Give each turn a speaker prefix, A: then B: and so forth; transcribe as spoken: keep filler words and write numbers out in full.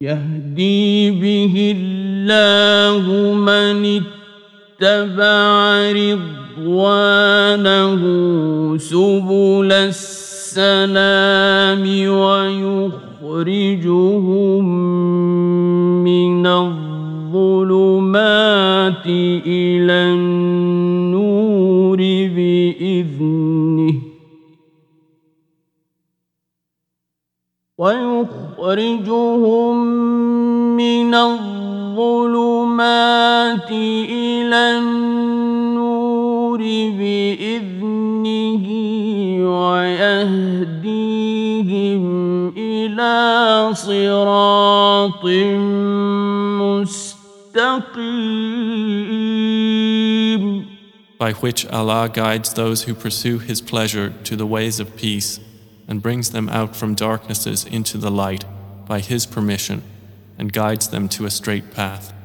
A: يهدي به الله من اتبع رضوانه سبل السلام ويخرجهم من الظلمات إلى النور بإذنه ويخرجهم من الظلمات إلى النور بإذنه ويهديهم إلى صراط مستقيم.
B: By which Allah guides those who pursue His pleasure to the ways of peace and brings them out from darknesses into the light by His permission and guides them to a straight path.